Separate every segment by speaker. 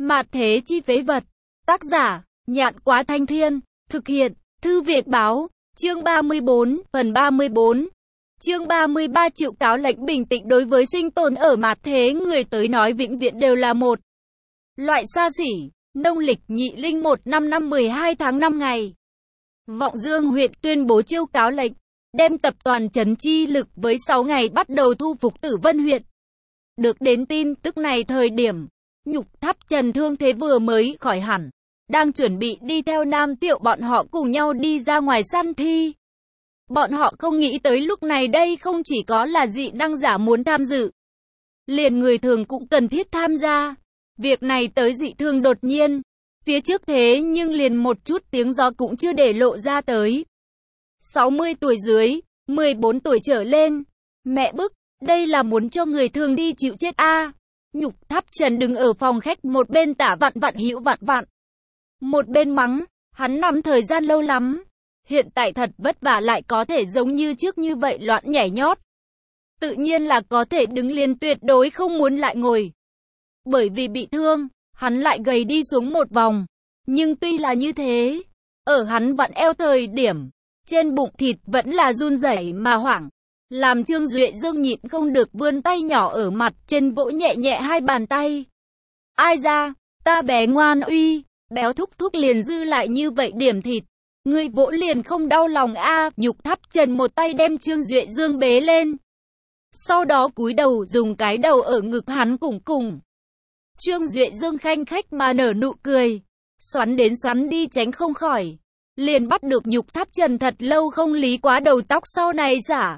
Speaker 1: Mạt thế chi phế vật. Tác giả, Nhạn Quá Thanh Thiên. Thực hiện, Thư Việt Báo. Chương 34, phần 34. Chương 33 Chịu cáo lệnh bình tĩnh đối với sinh tồn ở mạt thế, người tới nói vĩnh viễn đều là một loại xa xỉ. Nông lịch Nhị Linh 1 năm 12 tháng 5 ngày. Vọng Dương huyện tuyên bố chiêu cáo lệnh, đem tập toàn trấn chi lực với 6 ngày bắt đầu thu phục Tử Vân huyện. Được đến tin tức này thời điểm, Nhục Tháp Trần thương thế vừa mới khỏi hẳn, đang chuẩn bị đi theo Nam Tiệu bọn họ cùng nhau đi ra ngoài săn thi. Bọn họ không nghĩ tới lúc này đây không chỉ có là dị năng giả muốn tham dự, liền người thường cũng cần thiết tham gia. Việc này tới dị thường đột nhiên, phía trước thế nhưng liền một chút tiếng gió cũng chưa để lộ ra tới. 60 tuổi dưới, 14 tuổi trở lên, mẹ bức, đây là muốn cho người thường đi chịu chết a. Nhục Tháp Trần đứng ở phòng khách một bên tả vặn vặn hữu vặn vặn, một bên mắng, hắn nắm thời gian lâu lắm, hiện tại thật vất vả lại có thể giống như trước như vậy loạn nhảy nhót. Tự nhiên là có thể đứng liền, tuyệt đối không muốn lại ngồi. Bởi vì bị thương, hắn lại gầy đi xuống một vòng. Nhưng tuy là như thế, ở hắn vặn eo thời điểm, trên bụng thịt vẫn là run rẩy mà hoảng. Làm Trương Duệ Dương nhịn không được vươn tay nhỏ ở mặt trên vỗ nhẹ nhẹ hai bàn tay. Ai ra, ta bé ngoan uy, béo thúc thúc liền dư lại như vậy điểm thịt. Ngươi vỗ liền không đau lòng a. Nhục Tháp Trần một tay đem Trương Duệ Dương bế lên. Sau đó cúi đầu dùng cái đầu ở ngực hắn cùng. Trương Duệ Dương khanh khách mà nở nụ cười. Xoắn đến xoắn đi tránh không khỏi. Liền bắt được Nhục Tháp Trần thật lâu không lý quá đầu tóc sau này xả.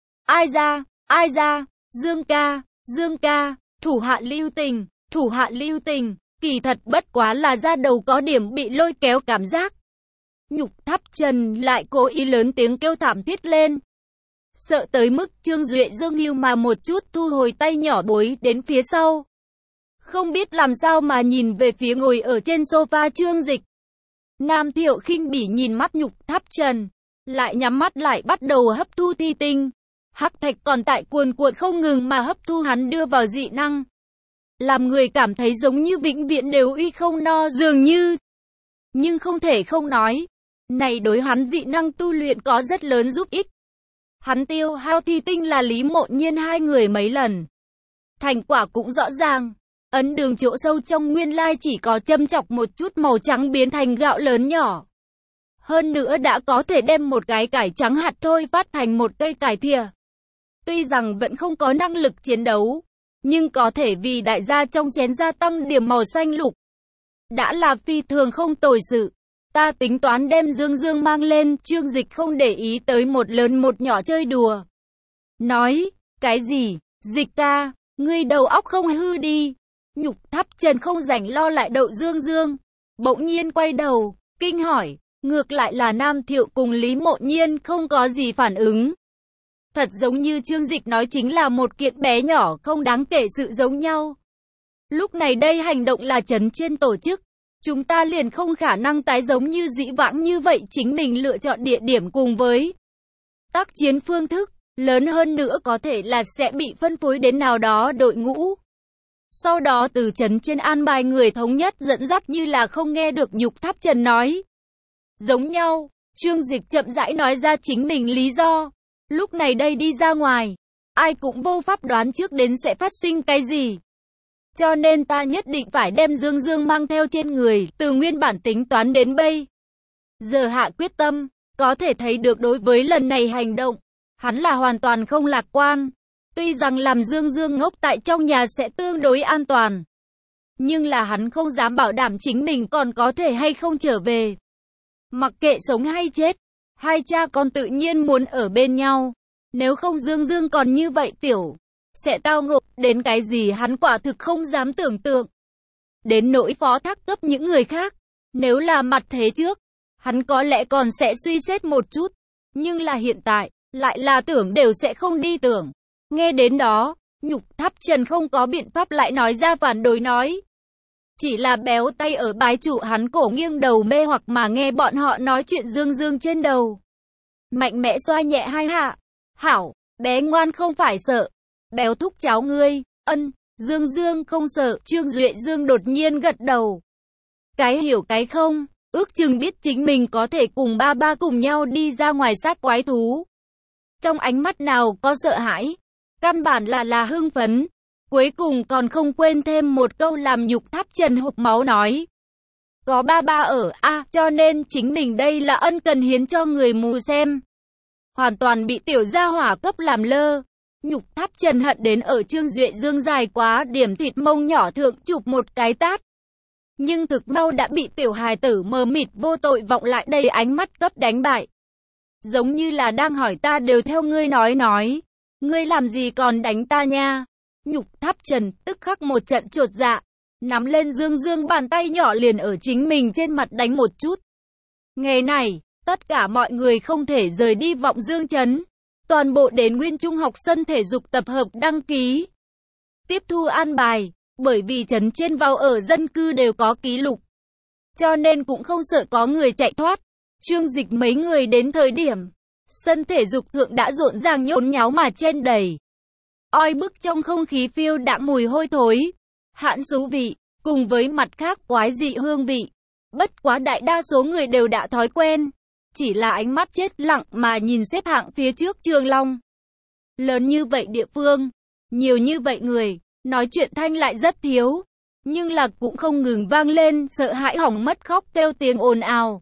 Speaker 1: Ai ra, Dương ca, thủ hạ lưu tình, kỳ thật bất quá là ra đầu có điểm bị lôi kéo cảm giác. Nhục Tháp Trần lại cố ý lớn tiếng kêu thảm thiết lên. Sợ tới mức Trương Duệ Dương hưu mà một chút thu hồi tay nhỏ bối đến phía sau. Không biết làm sao mà nhìn về phía ngồi ở trên sofa Trương Dịch. Nam Thiệu khinh bỉ nhìn mắt Nhục Tháp Trần, lại nhắm mắt lại bắt đầu hấp thu thi tinh. Hắc thạch còn tại cuồn cuộn không ngừng mà hấp thu hắn đưa vào dị năng. Làm người cảm thấy giống như vĩnh viễn đều uy không no dường như. Nhưng không thể không nói, này đối hắn dị năng tu luyện có rất lớn giúp ích. Hắn tiêu hao thi tinh là Lý Mộ Nhiên hai người mấy lần. Thành quả cũng rõ ràng. Ấn đường chỗ sâu trong nguyên lai chỉ có châm chọc một chút màu trắng biến thành gạo lớn nhỏ. Hơn nữa đã có thể đem một cái cải trắng hạt thôi phát thành một cây cải thìa. Tuy rằng vẫn không có năng lực chiến đấu, nhưng có thể vì đại gia trong chén gia tăng điểm màu xanh lục. Đã là phi thường không tồi sự. Ta tính toán đem Dương mang lên. Trương Dịch không để ý tới một lớn một nhỏ chơi đùa. Nói, cái gì, Dịch ca, ngươi đầu óc không hư đi. Nhục Tháp Trần không rảnh lo lại đậu Dương. Bỗng nhiên quay đầu, kinh hỏi, ngược lại là Nam Thiệu cùng Lý Mộ Nhiên không có gì phản ứng. Thật giống như Trương Dịch nói chính là một kiện bé nhỏ không đáng kể sự giống nhau. Lúc này đây hành động là trấn trên tổ chức. Chúng ta liền không khả năng tái giống như dĩ vãng như vậy, chính mình lựa chọn địa điểm cùng với tác chiến phương thức, lớn hơn nữa có thể là sẽ bị phân phối đến nào đó đội ngũ. Sau đó từ trấn trên an bài người thống nhất dẫn dắt như là không nghe được Nhục Tháp Trần nói. Giống nhau, Trương Dịch chậm rãi nói ra chính mình lý do. Lúc này đây đi ra ngoài, ai cũng vô pháp đoán trước đến sẽ phát sinh cái gì. Cho nên ta nhất định phải đem Dương mang theo trên người, từ nguyên bản tính toán đến bây giờ hạ quyết tâm, có thể thấy được đối với lần này hành động, hắn là hoàn toàn không lạc quan. Tuy rằng làm Dương ngốc tại trong nhà sẽ tương đối an toàn, nhưng là hắn không dám bảo đảm chính mình còn có thể hay không trở về. Mặc kệ sống hay chết, hai cha con tự nhiên muốn ở bên nhau. Nếu không Dương còn như vậy tiểu, sẽ tao ngộ đến cái gì hắn quả thực không dám tưởng tượng. Đến nỗi phó thác cấp những người khác, nếu là mặt thế trước, hắn có lẽ còn sẽ suy xét một chút. Nhưng là hiện tại, lại là tưởng đều sẽ không đi tưởng. Nghe đến đó, Nhục Tháp Trần không có biện pháp lại nói ra phản đối nói. Chỉ là béo tay ở bái trụ hắn cổ, nghiêng đầu mê hoặc mà nghe bọn họ nói chuyện Dương trên đầu. Mạnh mẽ xoa nhẹ hai hạ. Hảo, bé ngoan không phải sợ. Béo thúc cháu ngươi, Dương Dương không sợ, Trương Duệ Dương đột nhiên gật đầu. Cái hiểu cái không, ước chừng biết chính mình có thể cùng ba ba cùng nhau đi ra ngoài sát quái thú. Trong ánh mắt nào có sợ hãi, căn bản là hưng phấn. Cuối cùng còn không quên thêm một câu làm Nhục Tháp Trần hộc máu nói. Có ba ba ở, cho nên chính mình đây là ân cần hiến cho người mù xem. Hoàn toàn bị tiểu gia hỏa cấp làm lơ. Nhục Tháp Trần hận đến ở Trương Duệ Dương dài quá điểm thịt mông nhỏ thượng chụp một cái tát. Nhưng thực mau đã bị tiểu hài tử mờ mịt vô tội vọng lại đầy ánh mắt cấp đánh bại. Giống như là đang hỏi ta đều theo ngươi nói. Ngươi làm gì còn đánh ta nha? Nhục Tháp Trần tức khắc một trận chột dạ. Nắm lên Dương Dương bàn tay nhỏ liền ở chính mình trên mặt đánh một chút. Ngày này, tất cả mọi người không thể rời đi Vọng Dương Trấn. Toàn bộ đến Nguyên Trung học sân thể dục tập hợp đăng ký. Tiếp thu an bài, bởi vì trấn trên vào ở dân cư đều có ký lục. Cho nên cũng không sợ có người chạy thoát. Trương Dịch mấy người đến thời điểm, sân thể dục thượng đã rộn ràng nhốn nháo mà chen đầy. Oi bức trong không khí phiêu đạm mùi hôi thối, hãn xú vị, cùng với mặt khác quái dị hương vị. Bất quá đại đa số người đều đã thói quen, chỉ là ánh mắt chết lặng mà nhìn xếp hạng phía trước Trường Long. Lớn như vậy địa phương, nhiều như vậy người, nói chuyện thanh lại rất thiếu, nhưng là cũng không ngừng vang lên, sợ hãi hỏng mất khóc kêu tiếng ồn ào.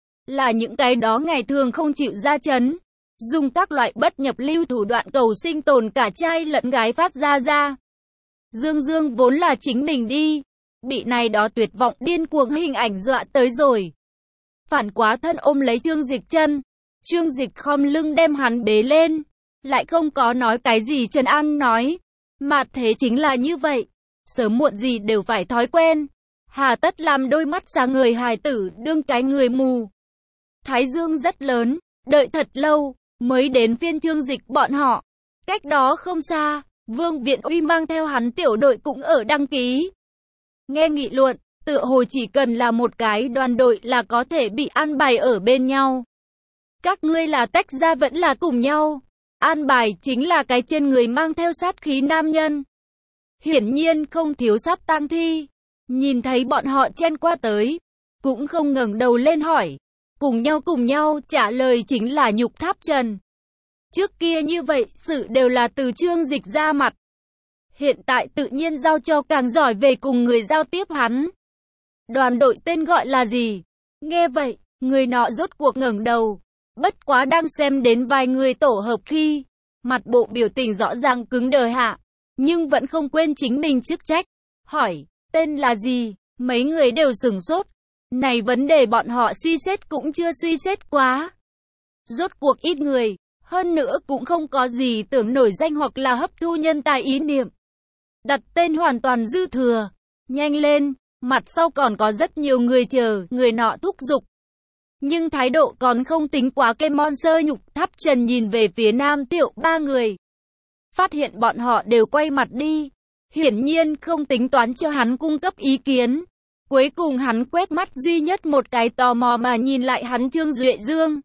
Speaker 1: Là những cái đó ngày thường không chịu ra chấn, dùng các loại bất nhập lưu thủ đoạn cầu sinh tồn cả trai lẫn gái phát ra. Dương Dương vốn là chính mình đi, bị này đó tuyệt vọng điên cuồng hình ảnh dọa tới rồi. Phản quá thân ôm lấy Trương Dịch chân, Trương Dịch khom lưng đem hắn bế lên, lại không có nói cái gì trấn an nói. Mà thế chính là như vậy, sớm muộn gì đều phải thói quen. Hà tất làm đôi mắt sáng người hài tử đương cái người mù. Thái dương rất lớn, đợi thật lâu, mới đến phiên Trương Dịch bọn họ. Cách đó không xa, Vương Viện Uy mang theo hắn tiểu đội cũng ở đăng ký. Nghe nghị luận, tựa hồ chỉ cần là một cái đoàn đội là có thể bị an bài ở bên nhau. Các ngươi là tách ra vẫn là cùng nhau. An bài chính là cái trên người mang theo sát khí nam nhân. Hiển nhiên không thiếu sát tang thi. Nhìn thấy bọn họ chen qua tới, cũng không ngẩng đầu lên hỏi. Cùng nhau trả lời chính là Nhục Tháp Trần. Trước kia như vậy, sự đều là từ Trương Dịch ra mặt. Hiện tại tự nhiên giao cho càng giỏi về cùng người giao tiếp hắn. Đoàn đội tên gọi là gì? Nghe vậy, người nọ rốt cuộc ngẩng đầu. Bất quá đang xem đến vài người tổ hợp khi, mặt bộ biểu tình rõ ràng cứng đờ hạ, nhưng vẫn không quên chính mình chức trách. Hỏi, tên là gì? Mấy người đều sửng sốt. Này vấn đề bọn họ suy xét cũng chưa suy xét quá. Rốt cuộc ít người, hơn nữa cũng không có gì tưởng nổi danh hoặc là hấp thu nhân tài ý niệm. Đặt tên hoàn toàn dư thừa. Nhanh lên, mặt sau còn có rất nhiều người chờ, người nọ thúc giục. Nhưng thái độ còn không tính quá cây monster. Nhục Tháp Trần nhìn về phía Nam Tiểu ba người. Phát hiện bọn họ đều quay mặt đi. Hiển nhiên không tính toán cho hắn cung cấp ý kiến. Cuối cùng hắn quét mắt duy nhất một cái tò mò mà nhìn lại hắn Trương Duệ Dương.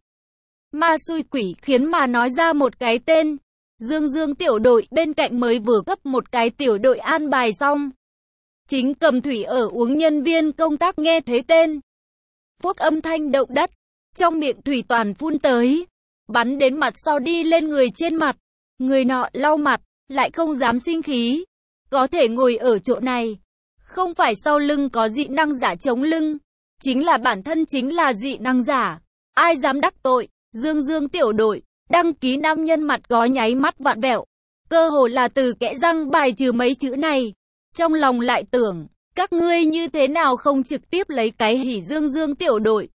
Speaker 1: Ma xui quỷ khiến mà nói ra một cái tên. Dương Dương tiểu đội bên cạnh mới vừa cấp một cái tiểu đội an bài xong. Chính cầm thủy ở uống nhân viên công tác nghe thấy tên. Phúc âm thanh động đất, trong miệng thủy toàn phun tới, bắn đến mặt sau đi lên người trên mặt. Người nọ lau mặt, lại không dám sinh khí. Có thể ngồi ở chỗ này, không phải sau lưng có dị năng giả chống lưng, chính là bản thân chính là dị năng giả. Ai dám đắc tội? Dương Dương tiểu đội, đăng ký nam nhân mặt có nháy mắt vặn vẹo. Cơ hồ là từ kẽ răng bài trừ mấy chữ này. Trong lòng lại tưởng, các ngươi như thế nào không trực tiếp lấy cái hỉ Dương Dương tiểu đội.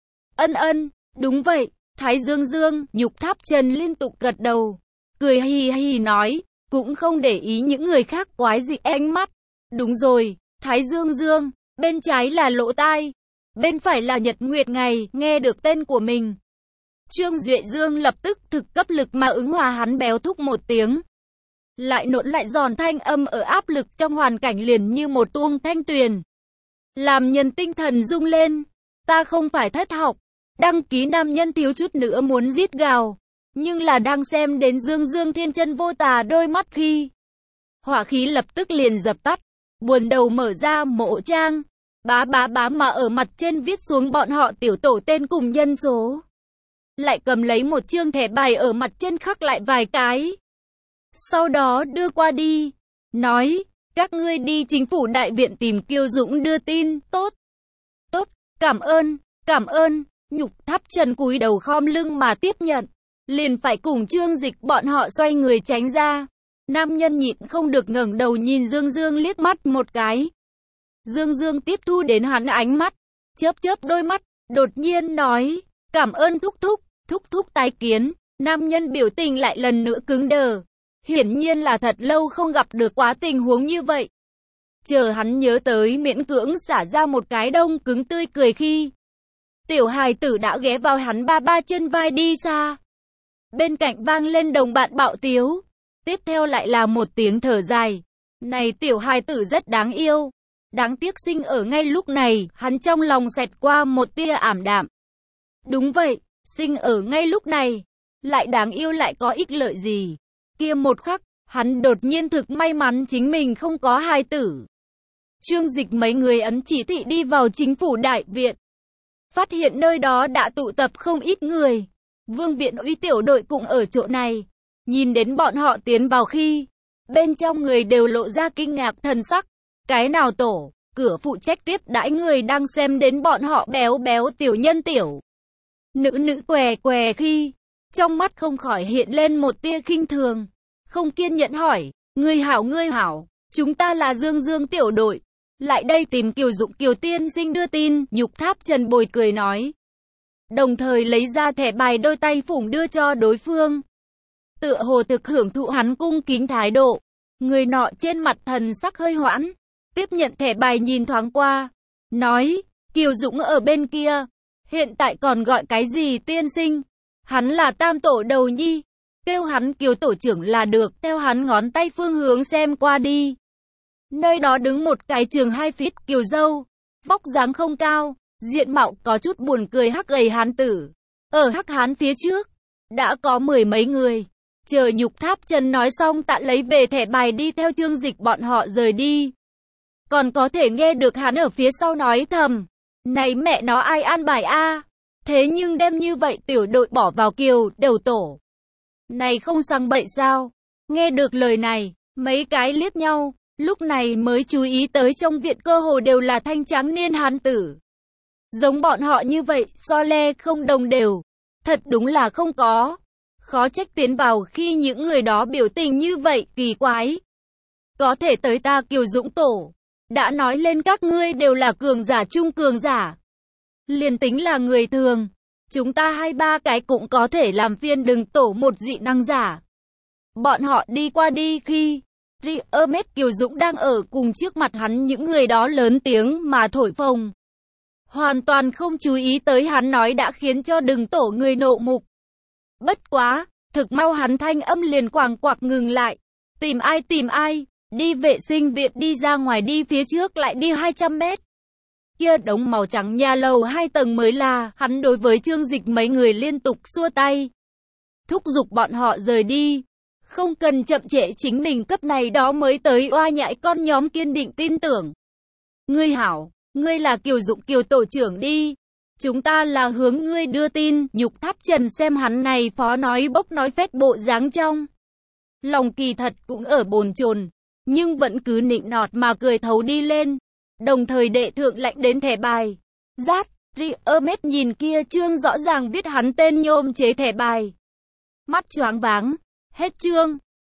Speaker 1: Ân, đúng vậy, Thái Dương Dương. Nhục Tháp Trần liên tục gật đầu, cười hì hì nói, cũng không để ý những người khác quái dị ánh mắt. Đúng rồi, Thái Dương Dương, bên trái là lỗ tai, bên phải là nhật nguyệt ngày. Nghe được tên của mình, Trương Duệ Dương lập tức thực cấp lực mà ứng hòa hắn béo thúc một tiếng. Lại nộn lại giòn thanh âm ở áp lực trong hoàn cảnh liền như một tuông thanh tuyền. Làm nhân tinh thần rung lên. Ta không phải thất học. Đăng ký nam nhân thiếu chút nữa muốn giết gào. Nhưng là đang xem đến Dương Dương thiên chân vô tà đôi mắt khi hỏa khí lập tức liền dập tắt. Buồn đầu mở ra mộ trang, bá mà ở mặt trên viết xuống bọn họ tiểu tổ tên cùng nhân số. Lại cầm lấy một chương thẻ bài ở mặt trên khắc lại vài cái. Sau đó đưa qua đi, nói, các ngươi đi chính phủ đại viện tìm Kiều Dũng đưa tin. Tốt, cảm ơn. Nhục Tháp Trần cúi đầu khom lưng mà tiếp nhận, liền phải cùng Trương Dịch bọn họ xoay người tránh ra. Nam nhân nhịn không được ngẩng đầu nhìn Dương Dương liếc mắt một cái. Dương Dương tiếp thu đến hắn ánh mắt, chớp đôi mắt, đột nhiên nói, cảm ơn thúc thúc tái kiến. Nam nhân biểu tình lại lần nữa cứng đờ, hiển nhiên là thật lâu không gặp được quá tình huống như vậy. Chờ hắn nhớ tới miễn cưỡng xả ra một cái đông cứng tươi cười khi tiểu hài tử đã ghé vào hắn ba trên vai đi xa. Bên cạnh vang lên đồng bạn bạo tiếu, tiếp theo lại là một tiếng thở dài. Này tiểu hài tử rất đáng yêu, đáng tiếc sinh ở ngay lúc này. Hắn trong lòng xẹt qua một tia ảm đạm. Đúng vậy, sinh ở ngay lúc này, lại đáng yêu lại có ích lợi gì. Kia một khắc, hắn đột nhiên thực may mắn chính mình không có hài tử. Trương Dịch mấy người ấn chỉ thị đi vào chính phủ đại viện, phát hiện nơi đó đã tụ tập không ít người. Vương Viện Uy tiểu đội cũng ở chỗ này. Nhìn đến bọn họ tiến vào khi, bên trong người đều lộ ra kinh ngạc thần sắc. Cái nào tổ, cửa phụ trách tiếp đãi người đang xem đến bọn họ béo béo tiểu nhân tiểu nữ què khi, trong mắt không khỏi hiện lên một tia khinh thường. Không kiên nhẫn hỏi, ngươi hảo, chúng ta là Dương tiểu đội, lại đây tìm Kiều Dũng Kiều tiên sinh đưa tin. Nhục Tháp Trần bồi cười nói, đồng thời lấy ra thẻ bài đôi tay phủng đưa cho đối phương. Tựa hồ thực hưởng thụ hắn cung kính thái độ, người nọ trên mặt thần sắc hơi hoãn, tiếp nhận thẻ bài nhìn thoáng qua, nói, Kiều Dũng ở bên kia, hiện tại còn gọi cái gì tiên sinh, hắn là tam tổ đầu nhi, kêu hắn Kiều tổ trưởng là được. Theo hắn ngón tay phương hướng xem qua đi, nơi đó đứng một cái trường 2 feet Kiều dâu, vóc dáng không cao, diện mạo có chút buồn cười hắc gầy hán tử. Ở hắc hán phía trước, đã có 10 mấy người. Chờ Nhục Tháp Trần nói xong tạ lấy về thẻ bài đi theo Trương Dịch bọn họ rời đi. Còn có thể nghe được hắn ở phía sau nói thầm, này mẹ nó ai an bài a? Thế nhưng đem như vậy tiểu đội bỏ vào Kiều đầu tổ, này không sang bậy sao? Nghe được lời này, mấy cái liếc nhau, lúc này mới chú ý tới trong viện cơ hồ đều là thanh tráng niên hán tử. Giống bọn họ như vậy, so le không đồng đều, thật đúng là không có. Khó trách tiến vào khi những người đó biểu tình như vậy, kỳ quái. Có thể tới ta Kiều Dũng tổ, đã nói lên các ngươi đều là cường giả trung cường giả. Liền tính là người thường, chúng ta 2-3 cái cũng có thể làm phiên đừng tổ một dị năng giả. Bọn họ đi qua đi khi Riomet Kiều Dũng đang ở cùng trước mặt hắn, những người đó lớn tiếng mà thổi phồng, hoàn toàn không chú ý tới hắn nói đã khiến cho đừng tổ người nộ mục. Bất quá, thực mau hắn thanh âm liền quàng quạc ngừng lại. Tìm ai, đi vệ sinh viện đi ra ngoài đi phía trước lại đi 200 mét. Kia đống màu trắng nhà lầu 2 tầng mới là. Hắn đối với Trương Dịch mấy người liên tục xua tay, thúc giục bọn họ rời đi. Không cần chậm trễ chính mình cấp này đó mới tới oa nhại con nhóm kiên định tin tưởng. Ngươi hảo, ngươi là Kiều Dũng Kiều tổ trưởng đi. Chúng ta là hướng ngươi đưa tin. Nhục Tháp Trần xem hắn này phó nói bốc nói phét bộ dáng trong lòng kỳ thật cũng ở bồn chồn, nhưng vẫn cứ nịnh nọt mà cười thấu đi lên. Đồng thời đệ thượng lệnh đến thẻ bài. Rát, Riomet nhìn kia chương rõ ràng viết hắn tên nhôm chế thẻ bài, mắt choáng váng. Hết chương.